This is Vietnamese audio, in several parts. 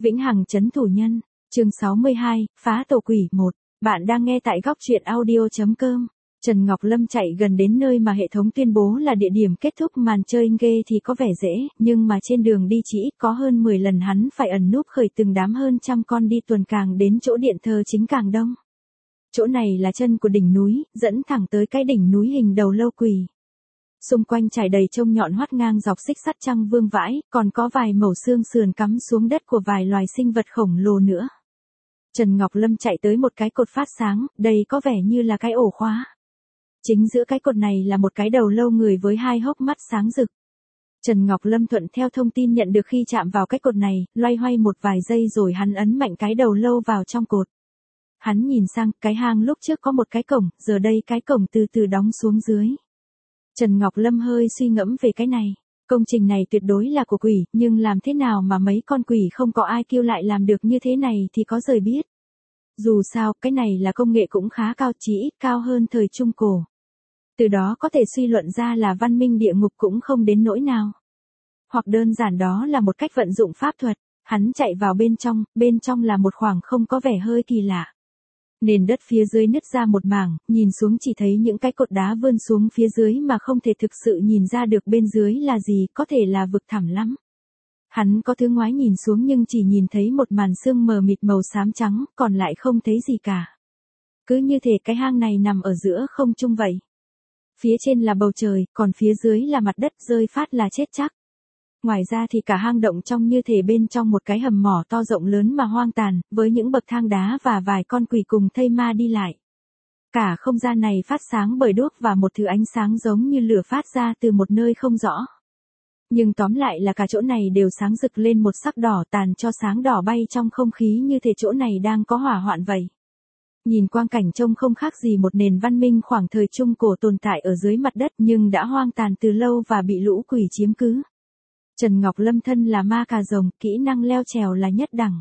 Vĩnh hằng trấn thủ nhân, chương 62, phá tổ quỷ 1. Bạn đang nghe tại góc truyện audio.com. Trần Ngọc Lâm chạy gần đến nơi mà hệ thống tuyên bố là địa điểm kết thúc màn chơi ghê thì có vẻ dễ, nhưng mà trên đường đi chỉ ít có hơn 10 lần hắn phải ẩn núp khởi từng đám hơn trăm con đi tuần càng đến chỗ điện thờ chính càng đông. Chỗ này là chân của đỉnh núi, dẫn thẳng tới cái đỉnh núi hình đầu lâu quỷ. Xung quanh trải đầy trông nhọn hoắt ngang dọc xích sắt trăng vương vãi, còn có vài mẩu xương sườn cắm xuống đất của vài loài sinh vật khổng lồ nữa. Trần Ngọc Lâm chạy tới một cái cột phát sáng, đây có vẻ như là cái ổ khóa. Chính giữa cái cột này là một cái đầu lâu người với hai hốc mắt sáng rực. Trần Ngọc Lâm thuận theo thông tin nhận được khi chạm vào cái cột này, loay hoay một vài giây rồi hắn ấn mạnh cái đầu lâu vào trong cột. Hắn nhìn sang, cái hang lúc trước có một cái cổng, giờ đây cái cổng từ từ đóng xuống dưới. Trần Ngọc Lâm hơi suy ngẫm về cái này. Công trình này tuyệt đối là của quỷ, nhưng làm thế nào mà mấy con quỷ không có ai kêu lại làm được như thế này thì có trời biết. Dù sao, cái này là công nghệ cũng khá cao, chỉ ít cao hơn thời Trung Cổ. Từ đó có thể suy luận ra là văn minh địa ngục cũng không đến nỗi nào. Hoặc đơn giản đó là một cách vận dụng pháp thuật. Hắn chạy vào bên trong là một khoảng không có vẻ hơi kỳ lạ. Nền đất phía dưới nứt ra một mảng, nhìn xuống chỉ thấy những cái cột đá vươn xuống phía dưới mà không thể thực sự nhìn ra được bên dưới là gì, có thể là vực thẳm lắm. Hắn có thứ ngoái nhìn xuống nhưng chỉ nhìn thấy một màn sương mờ mịt màu xám trắng, còn lại không thấy gì cả. Cứ như thể cái hang này nằm ở giữa không trung vậy. Phía trên là bầu trời, còn phía dưới là mặt đất, rơi phát là chết chắc. Ngoài ra thì cả hang động trông như thể bên trong một cái hầm mỏ to rộng lớn mà hoang tàn, với những bậc thang đá và vài con quỷ cùng thây ma đi lại. Cả không gian này phát sáng bởi đuốc và một thứ ánh sáng giống như lửa phát ra từ một nơi không rõ. Nhưng tóm lại là cả chỗ này đều sáng rực lên một sắc đỏ tàn cho sáng đỏ bay trong không khí như thể chỗ này đang có hỏa hoạn vậy. Nhìn quang cảnh trông không khác gì một nền văn minh khoảng thời Trung Cổ tồn tại ở dưới mặt đất nhưng đã hoang tàn từ lâu và bị lũ quỷ chiếm cứ. Trần Ngọc Lâm thân là ma cà rồng, kỹ năng leo trèo là nhất đẳng.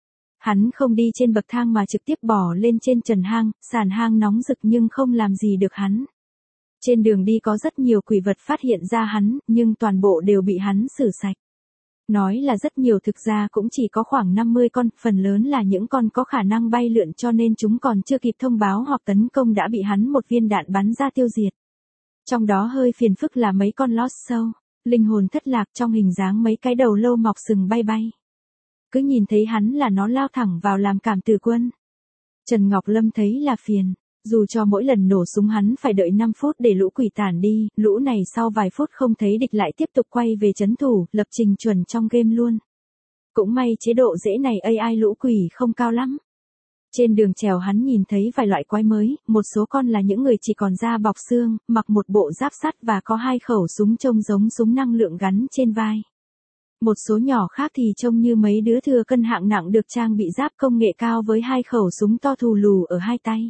Hắn không đi trên bậc thang mà trực tiếp bỏ lên trên trần hang, sàn hang nóng rực nhưng không làm gì được hắn. Trên đường đi có rất nhiều quỷ vật phát hiện ra hắn, nhưng toàn bộ đều bị hắn xử sạch. Nói là rất nhiều thực ra cũng chỉ có khoảng 50 con, phần lớn là những con có khả năng bay lượn cho nên chúng còn chưa kịp thông báo hoặc tấn công đã bị hắn một viên đạn bắn ra tiêu diệt. Trong đó hơi phiền phức là mấy con Lost Soul. Linh hồn thất lạc trong hình dáng mấy cái đầu lâu mọc sừng bay bay. Cứ nhìn thấy hắn là nó lao thẳng vào làm cảm tử quân. Trần Ngọc Lâm thấy là phiền. Dù cho mỗi lần nổ súng hắn phải đợi 5 phút để lũ quỷ tản đi, lũ này sau vài phút không thấy địch lại tiếp tục quay về trấn thủ, lập trình chuẩn trong game luôn. Cũng may chế độ dễ này AI lũ quỷ không cao lắm. Trên đường trèo hắn nhìn thấy vài loại quái mới, một số con là những người chỉ còn da bọc xương, mặc một bộ giáp sắt và có 2 khẩu súng trông giống súng năng lượng gắn trên vai. Một số nhỏ khác thì trông như mấy đứa thừa cân hạng nặng được trang bị giáp công nghệ cao với 2 khẩu súng to thù lù ở hai tay.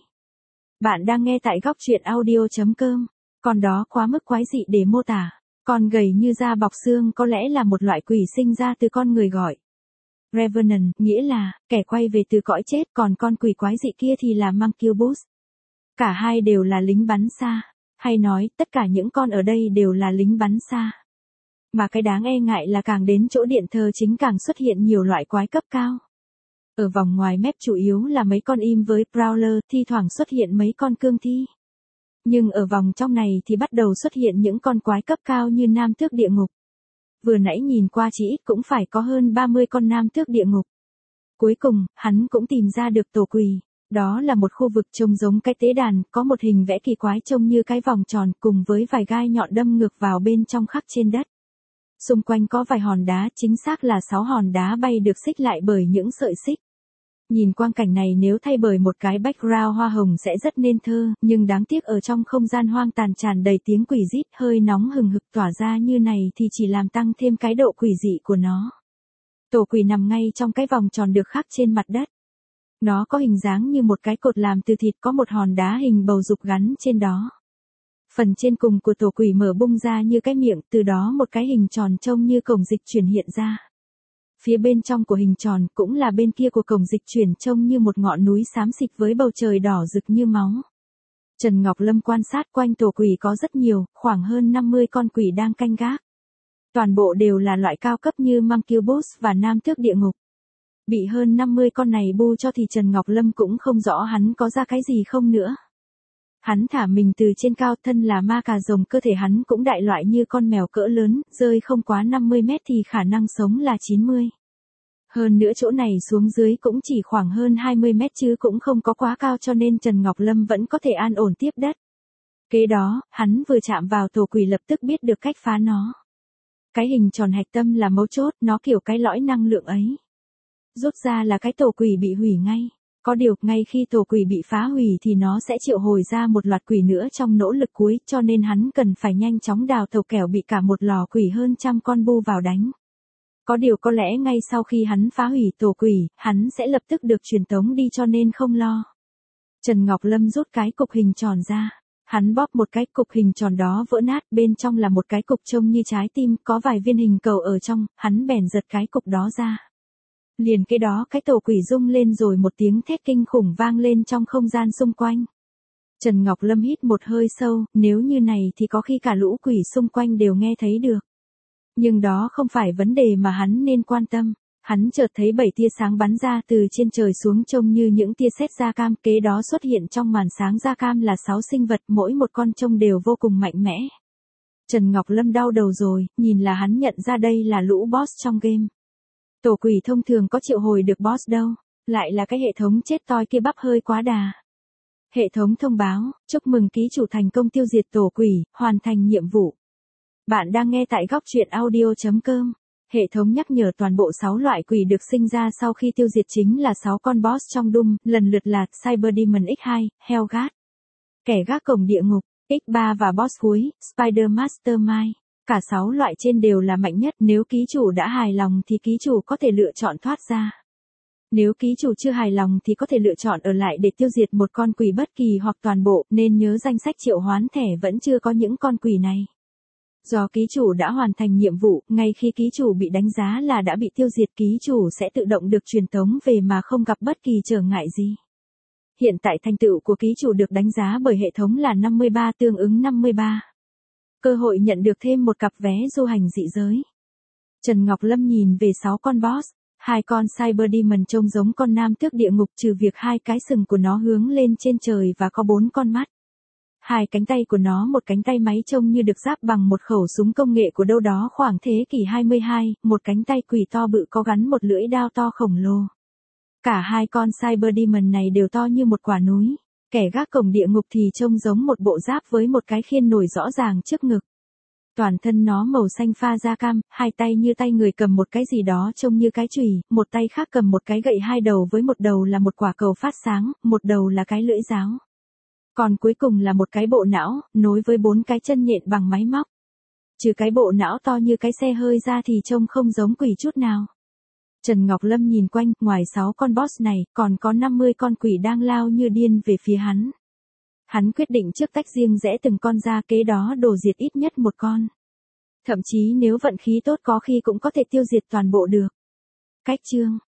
Bạn đang nghe tại góc truyện audio.com, còn đó quá mức quái dị để mô tả. Con gầy như da bọc xương có lẽ là một loại quỷ sinh ra từ con người gọi Revenant, nghĩa là kẻ quay về từ cõi chết, còn con quỷ quái dị kia thì là Mancubus. Cả hai đều là lính bắn xa, hay nói tất cả những con ở đây đều là lính bắn xa. Mà cái đáng e ngại là càng đến chỗ điện thờ chính càng xuất hiện nhiều loại quái cấp cao. Ở vòng ngoài mép chủ yếu là mấy con im với Prowler, thi thoảng xuất hiện mấy con cương thi. Nhưng ở vòng trong này thì bắt đầu xuất hiện những con quái cấp cao như nam tước địa ngục. Vừa nãy nhìn qua chỉ ít cũng phải có hơn 30 con nam tước địa ngục. Cuối cùng, hắn cũng tìm ra được tổ quỷ. Đó là một khu vực trông giống cái tế đàn, có một hình vẽ kỳ quái trông như cái vòng tròn cùng với vài gai nhọn đâm ngược vào bên trong khắc trên đất. Xung quanh có vài hòn đá, chính xác là 6 hòn đá bay được xích lại bởi những sợi xích. Nhìn quang cảnh này nếu thay bởi một cái background hoa hồng sẽ rất nên thơ, nhưng đáng tiếc ở trong không gian hoang tàn tràn đầy tiếng quỷ rít hơi nóng hừng hực tỏa ra như này thì chỉ làm tăng thêm cái độ quỷ dị của nó. Tổ quỷ nằm ngay trong cái vòng tròn được khắc trên mặt đất. Nó có hình dáng như một cái cột làm từ thịt, có một hòn đá hình bầu dục gắn trên đó. Phần trên cùng của tổ quỷ mở bung ra như cái miệng, từ đó một cái hình tròn trông như cổng dịch chuyển hiện ra. Phía bên trong của hình tròn cũng là bên kia của cổng dịch chuyển trông như một ngọn núi xám xịt với bầu trời đỏ rực như máu. Trần Ngọc Lâm quan sát quanh tổ quỷ có rất nhiều, khoảng hơn 50 con quỷ đang canh gác. Toàn bộ đều là loại cao cấp như Mancubus và nam tước địa ngục. Bị hơn 50 con này bu cho thì Trần Ngọc Lâm cũng không rõ hắn có ra cái gì không nữa. Hắn thả mình từ trên cao, thân là ma cà rồng, cơ thể hắn cũng đại loại như con mèo cỡ lớn, rơi không quá 50 mét thì khả năng sống là 90. Hơn nữa chỗ này xuống dưới cũng chỉ khoảng hơn 20 mét chứ cũng không có quá cao, cho nên Trần Ngọc Lâm vẫn có thể an ổn tiếp đất. Kế đó, hắn vừa chạm vào tổ quỷ lập tức biết được cách phá nó. Cái hình tròn hạch tâm là mấu chốt, nó kiểu cái lõi năng lượng ấy. Rút ra là cái tổ quỷ bị hủy ngay. Có điều, ngay khi tổ quỷ bị phá hủy thì nó sẽ triệu hồi ra một loạt quỷ nữa trong nỗ lực cuối, cho nên hắn cần phải nhanh chóng đào tàu, kẻo bị cả một lò quỷ hơn trăm con bu vào đánh. Có điều có lẽ ngay sau khi hắn phá hủy tổ quỷ, hắn sẽ lập tức được truyền tống đi, cho nên không lo. Trần Ngọc Lâm rút cái cục hình tròn ra. Hắn bóp một cái, cục hình tròn đó vỡ nát, bên trong là một cái cục trông như trái tim, có vài viên hình cầu ở trong, hắn bèn giật cái cục đó ra. Liền cái đó cái tổ quỷ rung lên rồi một tiếng thét kinh khủng vang lên trong không gian xung quanh. Trần Ngọc Lâm hít một hơi sâu, nếu như này thì có khi cả lũ quỷ xung quanh đều nghe thấy được. Nhưng đó không phải vấn đề mà hắn nên quan tâm. Hắn chợt thấy 7 tia sáng bắn ra từ trên trời xuống, trông như những tia sét da cam, kế đó xuất hiện trong màn sáng da cam là 6 sinh vật, mỗi một con trông đều vô cùng mạnh mẽ. Trần Ngọc Lâm đau đầu rồi, nhìn là hắn nhận ra đây là lũ boss trong game. Tổ quỷ thông thường có triệu hồi được boss đâu, lại là cái hệ thống chết toi kia bắp hơi quá đà. Hệ thống thông báo, chúc mừng ký chủ thành công tiêu diệt tổ quỷ, hoàn thành nhiệm vụ. Bạn đang nghe tại góc truyện audio.com. Hệ thống nhắc nhở toàn bộ 6 loại quỷ được sinh ra sau khi tiêu diệt chính là 6 con boss trong Doom, lần lượt là Cyber Demon X2, Hellguard, kẻ gác cổng địa ngục, X3 và boss cuối, Spider Mastermind. Cả 6 loại trên đều là mạnh nhất, nếu ký chủ đã hài lòng thì ký chủ có thể lựa chọn thoát ra. Nếu ký chủ chưa hài lòng thì có thể lựa chọn ở lại để tiêu diệt một con quỷ bất kỳ hoặc toàn bộ, nên nhớ danh sách triệu hoán thẻ vẫn chưa có những con quỷ này. Do ký chủ đã hoàn thành nhiệm vụ, ngay khi ký chủ bị đánh giá là đã bị tiêu diệt, ký chủ sẽ tự động được truyền tống về mà không gặp bất kỳ trở ngại gì. Hiện tại thành tựu của ký chủ được đánh giá bởi hệ thống là 53, tương ứng 53. Cơ hội nhận được thêm một cặp vé du hành dị giới. Trần Ngọc Lâm nhìn về 6 con boss, 2 con Cyber Demon trông giống con nam tước địa ngục, trừ việc 2 cái sừng của nó hướng lên trên trời và có 4 con mắt. 2 cánh tay của nó, một cánh tay máy trông như được giáp bằng một khẩu súng công nghệ của đâu đó khoảng thế kỷ 22, một cánh tay quỷ to bự có gắn một lưỡi đao to khổng lồ. Cả 2 con Cyber Demon này đều to như một quả núi. Kẻ gác cổng địa ngục thì trông giống một bộ giáp với một cái khiên nổi rõ ràng trước ngực. Toàn thân nó màu xanh pha da cam, 2 tay như tay người cầm một cái gì đó trông như cái chùy, một tay khác cầm một cái gậy 2 đầu với một đầu là một quả cầu phát sáng, một đầu là cái lưỡi giáo. Còn cuối cùng là một cái bộ não, nối với 4 cái chân nhện bằng máy móc. Trừ cái bộ não to như cái xe hơi ra thì trông không giống quỷ chút nào. Trần Ngọc Lâm nhìn quanh, ngoài 6 con boss này, còn có 50 con quỷ đang lao như điên về phía hắn. Hắn quyết định trước tách riêng rẽ từng con ra, kế đó đổ diệt ít nhất một con. Thậm chí nếu vận khí tốt có khi cũng có thể tiêu diệt toàn bộ được. Cách chương